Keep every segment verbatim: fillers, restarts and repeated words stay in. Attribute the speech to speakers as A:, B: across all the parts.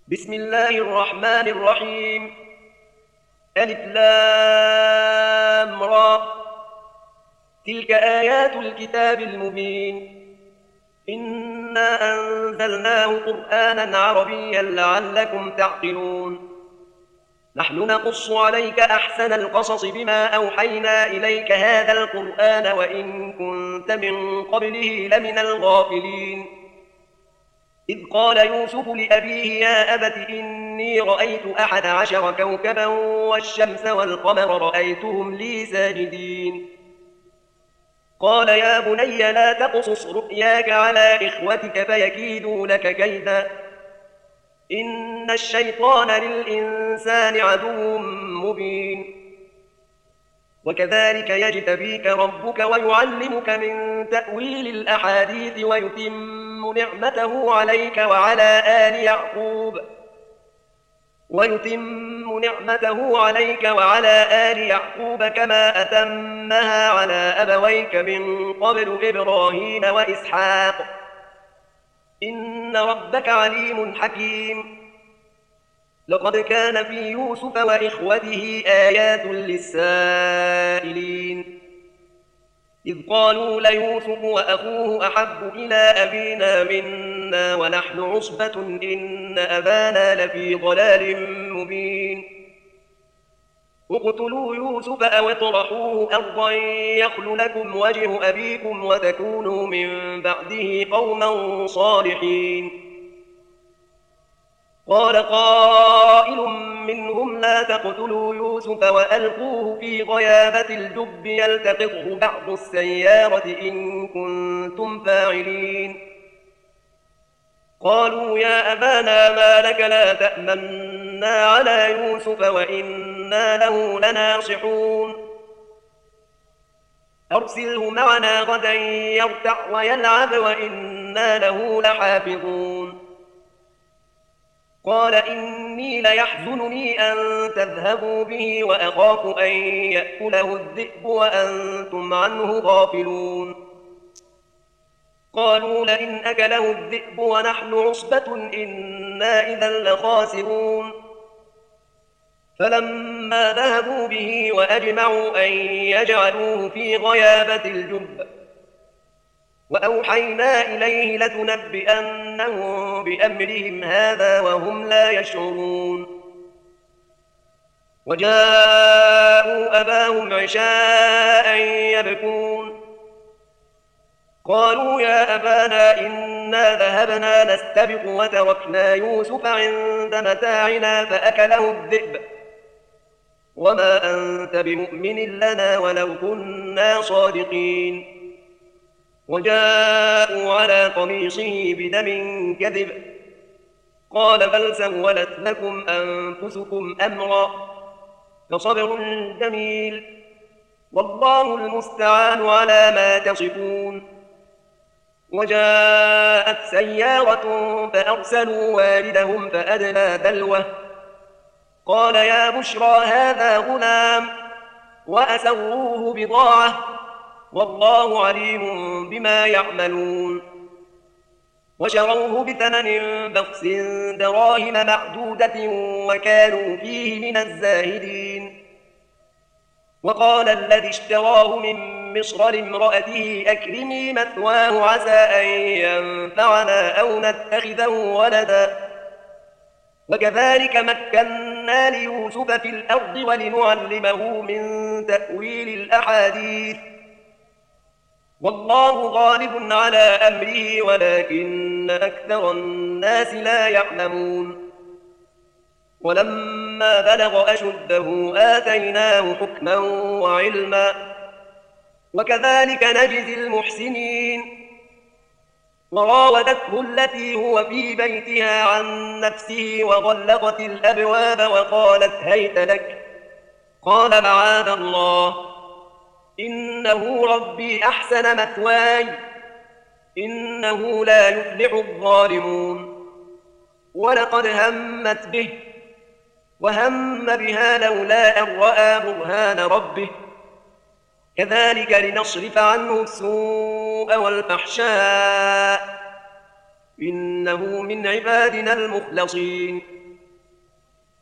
A: بسم الله الرحمن الرحيم. ألف لام را. تلك آيات الكتاب المبين. إنا أنزلناه قرآنا عربيا لعلكم تعقلون. نحن نقص عليك أحسن القصص بما أوحينا إليك هذا القرآن وإن كنت من قبله لمن الغافلين. إذ قال يوسف لأبيه يا أبت إني رأيت أحد عشر كوكبا والشمس والقمر رأيتهم لي ساجدين. قال يا بني لا تقصص رؤياك على إخوتك فيكيدوا لك كيدا إن الشيطان للإنسان عدو مبين. وكذلك يجتبيك ربك ويعلمك من تأويل الأحاديث ويتم نعمته عليك وعلى آل يعقوب ويتم نعمته عليك وعلى آل يعقوب كما أتمها على أبويك من قبل إبراهيم وإسحاق إن ربك عليم حكيم. لقد كان في يوسف وإخوته آيات للسائلين إذ قالوا ليوسف وأخوه أحب إلى أبينا منا ونحن عصبة إن أبانا لفي ضلال مبين. اقتلوا يوسف أو اطرحوه أرضا يخل لكم وجه أبيكم وتكونوا من بعده قوما صالحين. قال قائل منهم لا تقتلوا يوسف وألقوه في غيابة الجب يلتقطه بعض السيارة إن كنتم فاعلين. قالوا يا أبانا ما لك لا تأمنا على يوسف وإنا له لناصحون أرسله معنا غدا يرتع ويلعب وإنا له لحافظون. قال إني ليحزنني أن تذهبوا به وأخاف أن يأكله الذئب وأنتم عنه غافلون. قالوا لئن أكله الذئب ونحن عصبة إنا إذا لخاسرون. فلما ذهبوا به وأجمعوا أن يجعلوه في غيابة الجب وأوحينا إليه لتنبئنهم بأمرهم هذا وهم لا يشعرون. وجاءوا أباهم عشاء يبكون. قالوا يا أبانا إنا ذهبنا نستبق وتركنا يوسف عند متاعنا فأكله الذئب وما أنت بمؤمن لنا ولو كنا صادقين. وجاءوا على قميصه بدم كذب قال بل سولت لكم أنفسكم أمرا فصبر جميل والله المستعان على ما تصفون. وجاءت سيارة فأرسلوا واردهم فأدلى دلوه قال يا بشرى هذا غلام وأسروه بضاعة والله عليم بما يعملون. وشروه بثمن بخس دراهم معدودة وكانوا فيه من الزاهدين. وقال الذي اشتراه من مصر لامرأته أكرمي مثواه عسى أن ينفعنا أو نتخذه ولدا وكذلك مكنا ليوسف في الأرض ولنعلمه من تأويل الأحاديث والله غالب على أمره ولكن أكثر الناس لا يعلمون. ولما بلغ أشده آتيناه حكما وعلما وكذلك نجزي المحسنين. وراودته التي هو في بيتها عن نفسه وغلقت الأبواب وقالت هيت لك قال معاذ الله إنه ربي أحسن مثواي إنه لا يفلح الظالمون. ولقد همت به وهم بها لولا أن رأى برهان ربه كذلك لنصرف عنه السوء والفحشاء إنه من عبادنا المخلصين.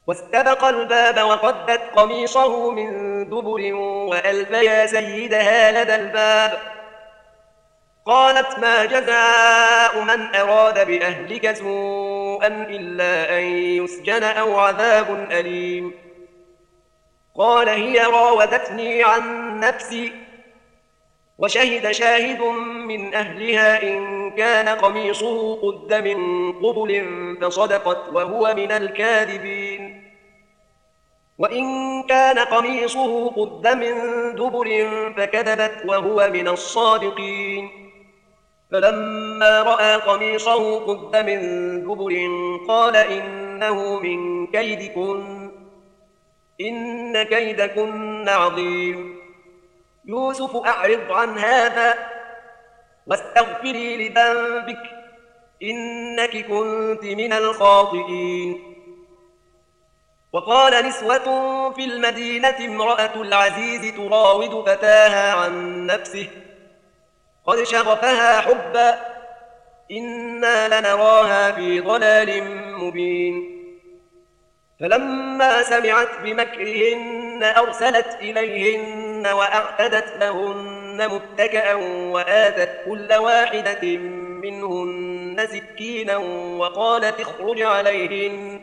A: واستبق الباب وقدت قميصه من دبر وألف يا سيدها لدى الباب. قالت ما جزاء من أراد بأهلك سوءا إلا أن يسجن أو عذاب أليم. قال هي راودتني عن نفسي وشهد شاهد من أهلها إن كان قميصه قد من قبل فصدقت وهو من الكاذبين وإن كان قميصه قد من دبر فكذبت وهو من الصادقين. فلما رأى قميصه قد من دبر قال إنه من كيدكن إن كيدكن عظيم. يوسف أعرض عن هذا واستغفري لذنبك إنك كنت من الخاطئين. وقال نسوة في المدينة امرأة العزيز تراود فتاها عن نفسه قد شغفها حبا إنا لنراها في ضلال مبين. فلما سمعت بمكرهن أرسلت إليهن وأعتدت لهن متكئا وآتت كل واحدة منهن سكينا وقالت اخرج عليهن.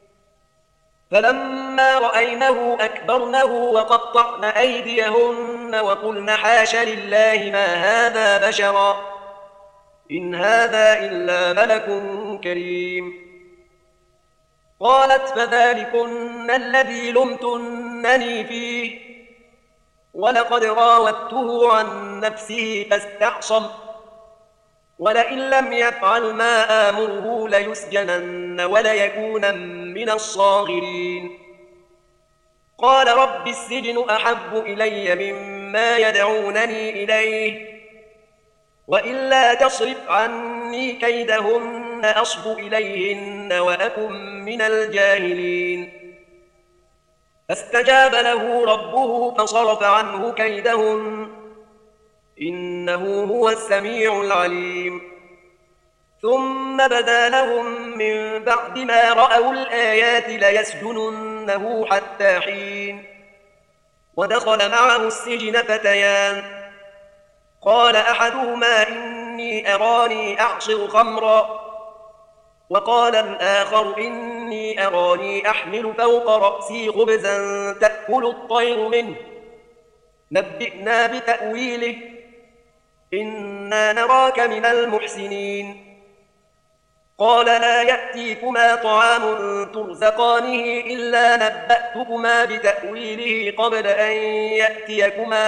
A: فلما رأينه أكبرنه وقطعن أيديهن وقلن حاش لله ما هذا بشرا إن هذا إلا ملك كريم. قالت فذلكن الذي لمتنني فيه ولقد راودته عن نفسه فاستعصم ولئن لم يفعل ما آمره ليسجنن وليكونن من الصاغرين. قال رب السجن أحب إلي مما يدعونني إليه وإلا تصرف عني كيدهن أصب إليهن وأكن من الجاهلين. فاستجاب له ربه فصرف عنه كيدهن إنه هو السميع العليم. ثم بدا لهم من بعد ما رأوا الآيات ليسجننه حتى حين. ودخل معه السجن فتيان قال أحدهما إني أراني أعصر خمرا وقال الآخر إني أراني أحمل فوق رأسي خبزا تأكل الطير منه نبئنا بتأويله إنا نراك من المحسنين. قال لا يأتيكما طعام ترزقانه إلا نبأتكما بتأويله قبل أن يأتيكما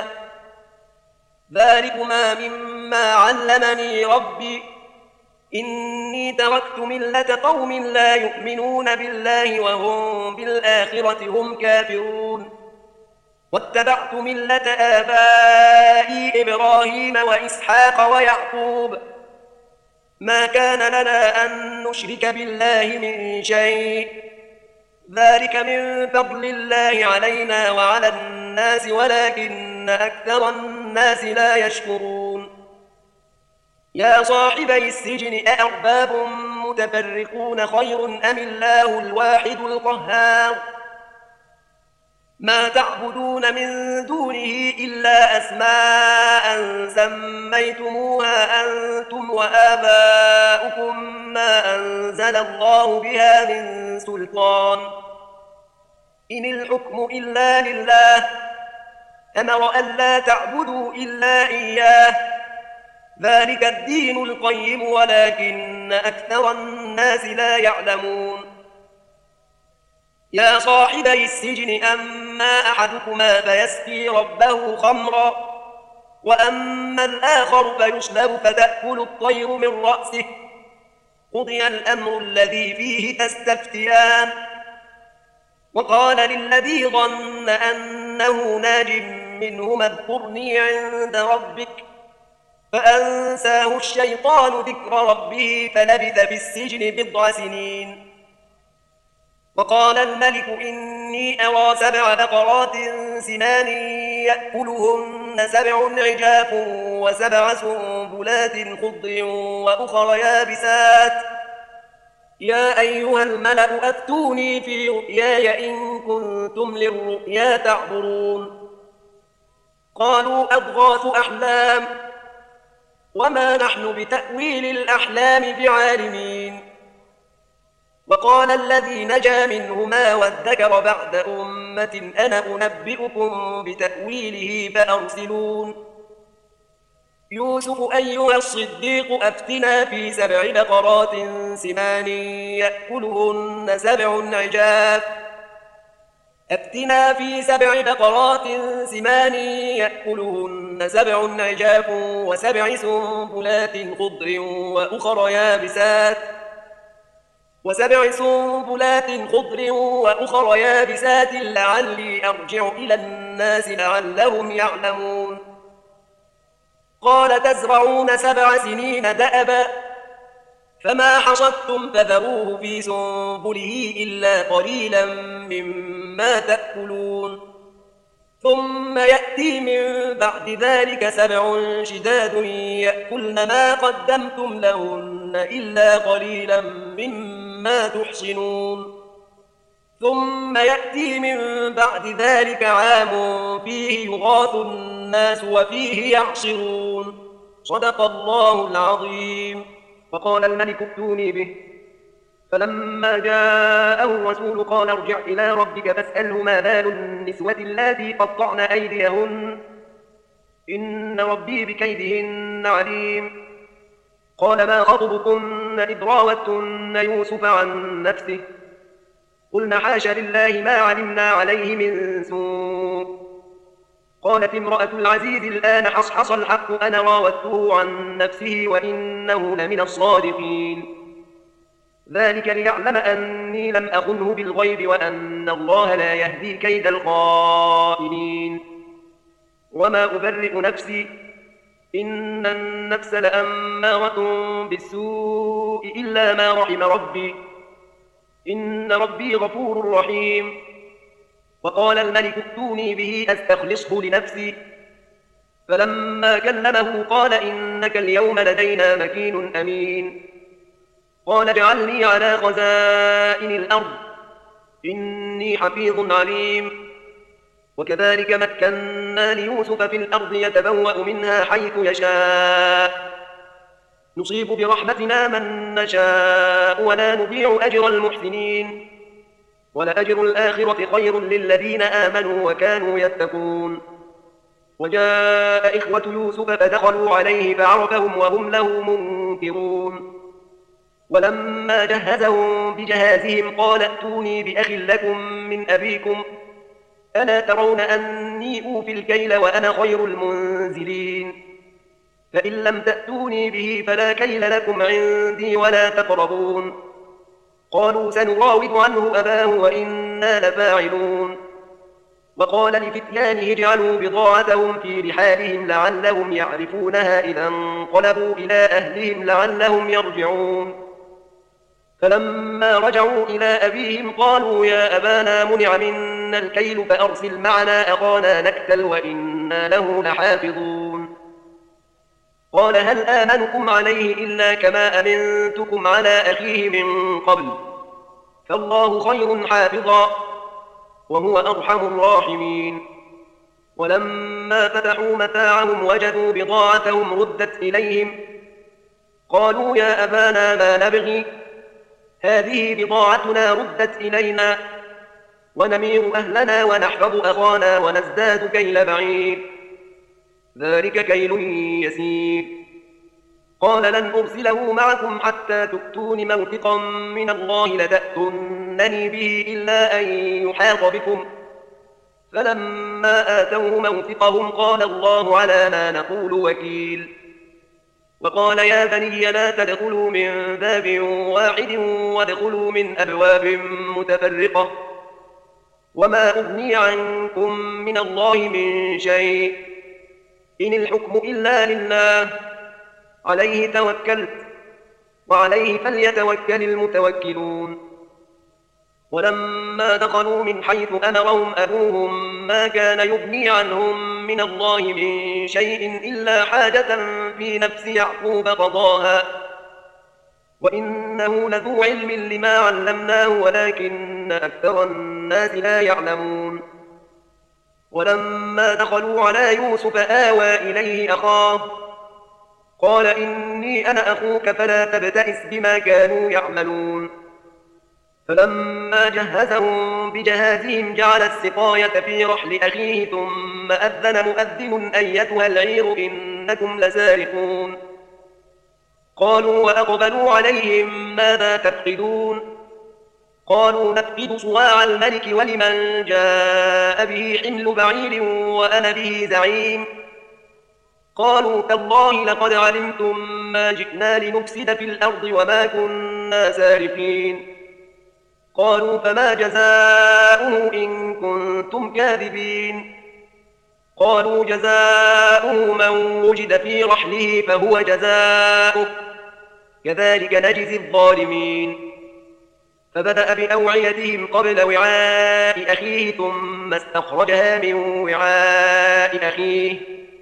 A: ذلكما مما علمني ربي إني تركت ملة قوم لا يؤمنون بالله وهم بالآخرة هم كافرون واتبعت ملة آبائي إبراهيم وإسحاق ويعقوب ما كان لنا أن نشرك بالله من شيء ذلك من فضل الله علينا وعلى الناس ولكن أكثر الناس لا يشكرون. يا صاحبي السجن أأرباب متفرقون خير أم الله الواحد القهار ما تعبدون من دونه إلا أسماء سميتموها أنتم وآباؤكم ما أنزل الله بها من سلطان إن الحكم إلا لله أمر ألا تعبدوا إلا إياه ذلك الدين القيم ولكن أكثر الناس لا يعلمون. يا صاحبي السجن أما أحدكما فيسقي ربه خمرا وأما الآخر فيصلب فتأكل الطير من رأسه قضي الأمر الذي فيه تستفتيان. وقال للذي ظن أنه ناج منهما اذكرني عند ربك فأنساه الشيطان ذكر ربه فلبث في السجن بضع سنين. وقال الملك إني أرى سبع بقرات سمان يأكلهن سبع عجاف وسبع سنبلات خضر وأخر يابسات يا أيها الملأ أفتوني في رؤياي إن كنتم للرؤيا تعبرون قالوا أضغاث أحلام وما نحن بتأويل الأحلام بعالمين وقال الذي نجا منهما وادكر بعد أمة أنا أنبئكم بتأويله فأرسلون يوسف أيها الصديق أفتنا في سبع بقرات سمان يأكلهن سبع عجاف أفتنا في سبع بقرات سمان يأكلهن سبع عجاف وسبع سنبلات خضر وأخر يابسات وسبع سنبلات خضر وأخر يابسات لعلي أرجع إلى الناس لعلهم يعلمون قال تزرعون سبع سنين دأبا فما حصدتم فذروه في سنبله إلا قليلا مما تأكلون ثم يأتي من بعد ذلك سبع شداد يأكلن ما قدمتم لهن إلا قليلا مما تحصنون ثم يأتي من بعد ذلك عام فيه يغاث الناس وفيه يعصرون صدق الله العظيم. وقال الملك ائتوني به فلما جاءه الرسول قال ارجع إلى ربك فاسأله ما بال النسوة اللاتي قطعن أيديهن إن ربي بكيدهن عليم قال ما خطبكن إذ راوتن يوسف عن نفسه قلنا حاش لله ما علمنا عليه من سوء قالت امرأة العزيز الآن حصحص الحق أنا راودته عن نفسه وإنه لمن الصادقين ذلك ليعلم أني لم أخنه بالغيب وأن الله لا يهدي كيد الخائنين وما أبرئ نفسي إن النفس لأمارة بالسوء إلا ما رحم ربي إن ربي غفور رحيم وقال الملك ائتوني به أستخلصه لنفسي فلما كلمه قال إنك اليوم لدينا مكين أمين قال اجعلني على خزائن الأرض إني حفيظ عليم وكذلك مكنا ليوسف في الأرض يتبوأ منها حيث يشاء نصيب برحمتنا من نشاء ولا نضيع أجر المحسنين ولأجر الآخرة خير للذين آمنوا وكانوا يتقون وجاء إخوة يوسف فدخلوا عليه فعرفهم وهم له منكرون ولما جهزهم بجهازهم قال ائتوني بأخ لكم من أبيكم ألا ترون أني أوفي الكيل وأنا خير المنزلين فإن لم تأتوني به فلا كيل لكم عندي ولا تقربون قالوا سنراود عنه أباه وإنا لفاعلون وقال لفتيانه اجعلوا بضاعتهم في رحالهم لعلهم يعرفونها إذا انقلبوا إلى أهلهم لعلهم يرجعون فلما رجعوا إلى أبيهم قالوا يا أبانا منع منا الكيل فأرسل معنا أخانا نكتل وإنا له لحافظون قال هل آمنكم عليه إلا كما أمنتكم على أخيه من قبل فالله خير حافظا وهو أرحم الراحمين ولما فتحوا متاعهم وجدوا بضاعتهم ردت إليهم قالوا يا أبانا ما نبغي هذه بضاعتنا ردت إلينا ونمير أهلنا ونحفظ أخانا ونزداد كيل بعير ذلك كيل يسير قال لن أرسله معكم حتى تؤتون موثقا من الله لتأتونني به إلا أن يحاط بكم فلما آتوه موثقهم قال الله على ما نقول وكيل وقال يا بني لا تدخلوا من باب واحد وادخلوا من أبواب متفرقة وما أغني عنكم من الله من شيء إن الحكم إلا لله عليه توكلت وعليه فليتوكل المتوكلون ولما دخلوا من حيث أمرهم أبوهم ما كان يغني عنهم من الله من شيء إلا حاجة في نفس يعقوب قضاها وإنه لذو علم لما علمناه ولكن أكثر الناس لا يعلمون. ولما دخلوا على يوسف آوى إليه أخاه قال إني أنا أخوك فلا تبتئس بما كانوا يعملون. فلما جهزهم بجهازهم جعل السقاية في رحل أخيه ثم أذن مؤذن أيتها العير إنكم لسارقون. قالوا وأقبلوا عليهم ماذا تفقدون؟ قالوا نفقد صواع الملك ولمن جاء به حمل بعير وأنا به زعيم. قالوا تالله لقد علمتم ما جئنا لنفسد في الأرض وما كنا سارقين. قالوا فما جزاؤه إن كنتم كاذبين؟ قالوا جزاؤه من وجد في رحله فهو جزاؤه كذلك نجزي الظالمين. فبدأ بأوعيتهم قبل وعاء أخيه ثم استخرجها من وعاء أخيه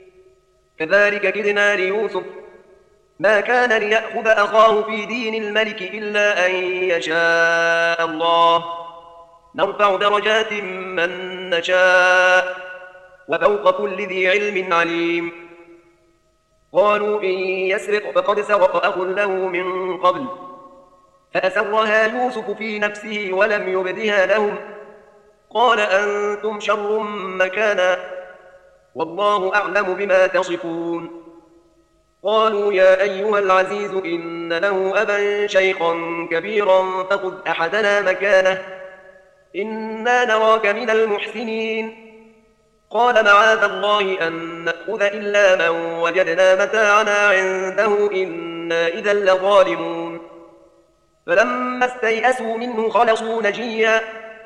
A: كذلك كدنا ليوسف ما كان ليأخذ أخاه في دين الملك إلا أن يشاء الله نرفع درجات من نشاء وفوق كل ذي علم عليم. قالوا إن يسرق فقد سرق أخ له من قبل فأسرها يوسف في نفسه ولم يبدها لهم قال أنتم شر مكانا والله أعلم بما تصفون. قالوا يا أيها العزيز إن له أبا شيخا كبيرا فخذ أحدنا مكانه إنا نراك من المحسنين. قال معاذ الله أن نأخذ إلا من وجدنا متاعنا عنده إنا إذا لظالمون. فلما استيئسوا منه خلصوا نجيا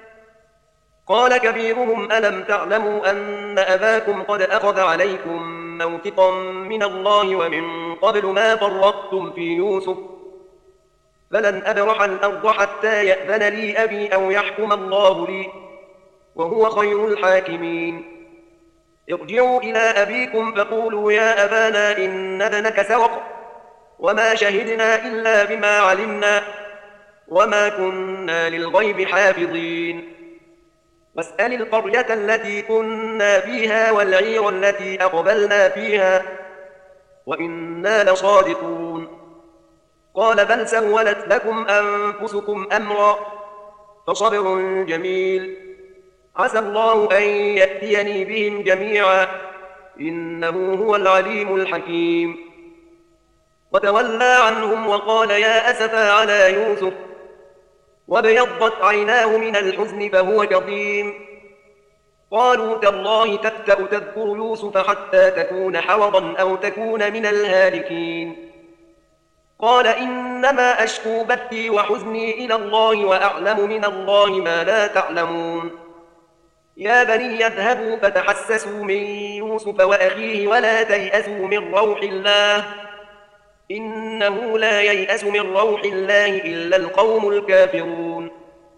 A: قال كبيرهم ألم تعلموا أن أباكم قد أخذ عليكم موثقا من الله ومن قبل ما فرطتم في يوسف فلن أبرح الأرض حتى يأذن لي أبي أو يحكم الله لي وهو خير الحاكمين. ارجعوا إلى أبيكم فقولوا يا أبانا إن ابنك سرق وما شهدنا إلا بما علمنا وما كنا للغيب حافظين. واسأل القرية التي كنا فيها والعير التي أقبلنا فيها وإنا لصادقون. قال بل سولت لكم أنفسكم أمرا فصبر جميل عسى الله أن يأتيني بهم جميعا إنه هو العليم الحكيم. وتولى عنهم وقال يا أسفا على يوسف وابيضت عيناه من الحزن فهو كظيم. قالوا تالله تفتأ تذكر يوسف حتى تكون حوضا أو تكون من الهالكين. قال إنما أشكو بثي وحزني إلى الله وأعلم من الله ما لا تعلمون. يا بني اذهبوا فتحسسوا من يوسف وأخيه ولا تيأسوا من روح الله إنه لا ييأس من روح الله إلا القوم الكافرون.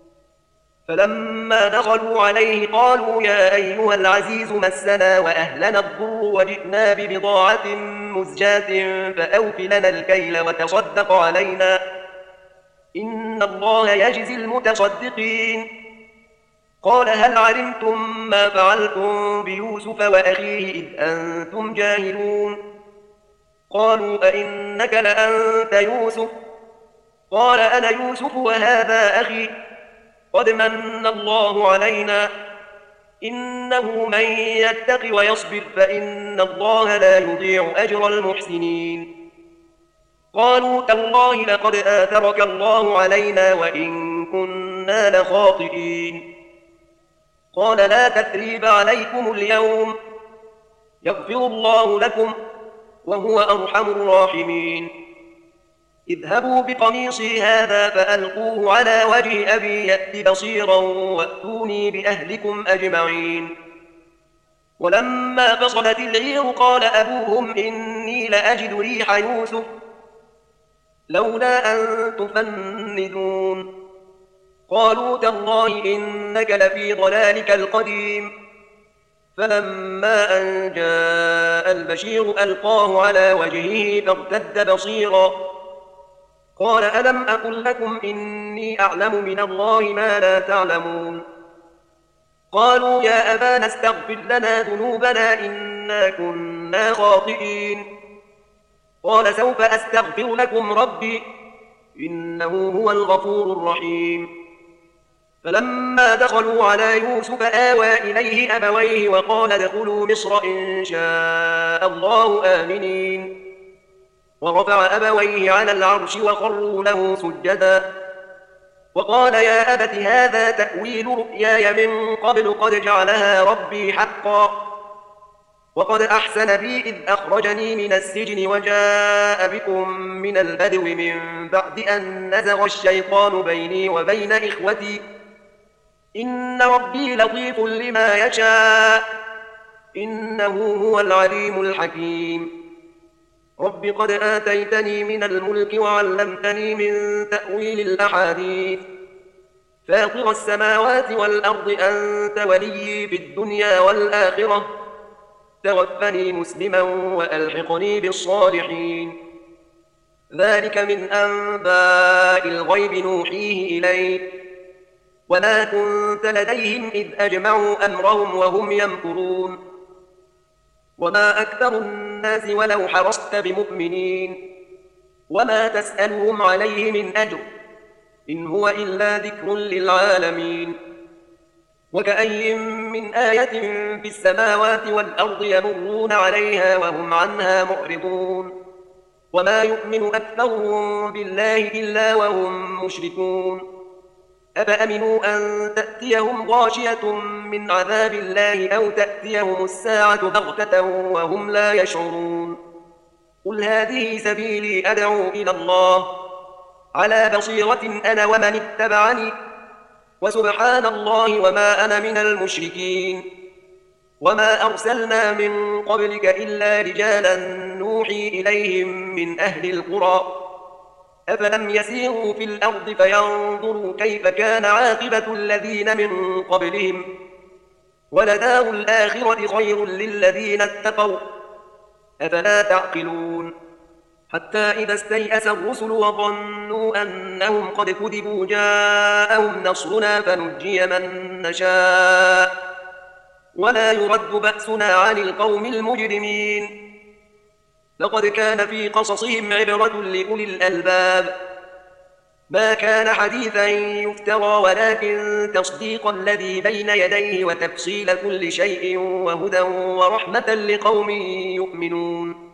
A: فلما دخلوا عليه قالوا يا أيها العزيز مسنا وأهلنا الضر وجئنا ببضاعة مزجاة فأوف لنا الكيل وتصدق علينا إن الله يجزي المتصدقين. قال هل علمتم ما فعلتم بيوسف وأخيه إذ أنتم جاهلون؟ قالوا أئنك لأنت يوسف؟ قال أنا يوسف وهذا أخي قد من الله علينا إنه من يتق ويصبر فإن الله لا يضيع أجر المحسنين. قالوا تالله لقد آثرك الله علينا وإن كنا لخاطئين. قال لا تثريب عليكم اليوم يغفر الله لكم وهو أرحم الراحمين. اذهبوا بقميصي هذا فألقوه على وجه أبي يأت بصيرا وأتوني بأهلكم أجمعين. ولما فصلت العير قال أبوهم إني لأجد ريح يوسف لولا أن تفندون. قالوا تالله إنك لفي ضلالك القديم. فلما أن جاء البشير ألقاه على وجهه فارتد بصيرا قال ألم أقل لكم إني أعلم من الله ما لا تعلمون قالوا يا أبانا استغفر لنا ذنوبنا إنا كنا خاطئين قال سوف أستغفر لكم ربي إنه هو الغفور الرحيم فلما دخلوا على يوسف آوى إليه أبويه وقال ادخلوا مصر إن شاء الله آمنين ورفع أبويه على العرش وخروا له سجدا وقال يا أبت هذا تأويل رؤياي من قبل قد جعلها ربي حقا وقد أحسن بي إذ أخرجني من السجن وجاء بكم من البدو من بعد أن نزغ الشيطان بيني وبين إخوتي إن ربي لطيف لما يشاء إنه هو العليم الحكيم رب قد آتيتني من الملك وعلمتني من تأويل الأحاديث فاطر السماوات والأرض أنت وليي في الدنيا والآخرة توفني مسلما وألحقني بالصالحين ذلك من أنباء الغيب نوحيه إليك وما كنت لديهم إذ أجمعوا أمرهم وهم يمكرون وما أكثر الناس ولو حرصت بمؤمنين وما تسألهم عليه من أجر إن هو إلا ذكر للعالمين وكأي من آية في السماوات والأرض يمرون عليها وهم عنها معرضون وما يؤمن أكثرهم بالله إلا وهم مشركون أفأمنوا أن تأتيهم غاشية من عذاب الله أو تأتيهم الساعة بغتة وهم لا يشعرون قل هذه سبيلي أدعو إلى الله على بصيرة أنا ومن اتبعني وسبحان الله وما أنا من المشركين وما أرسلنا من قبلك إلا رجالا نوحي إليهم من أهل القرى أفلم يسيروا في الأرض فينظروا كيف كان عاقبة الذين من قبلهم ولدار الآخرة خير للذين اتقوا أفلا تعقلون حتى إذا استيأس الرسل وظنوا أنهم قد كذبوا جاءهم نصرنا فنجي من نشاء ولا يرد بأسنا عن القوم المجرمين لقد كان في قصصهم عبرة لأولي الألباب ما كان حديثا يفترى ولكن تصديق الذي بين يديه وتفصيل كل شيء وهدى ورحمة لقوم يؤمنون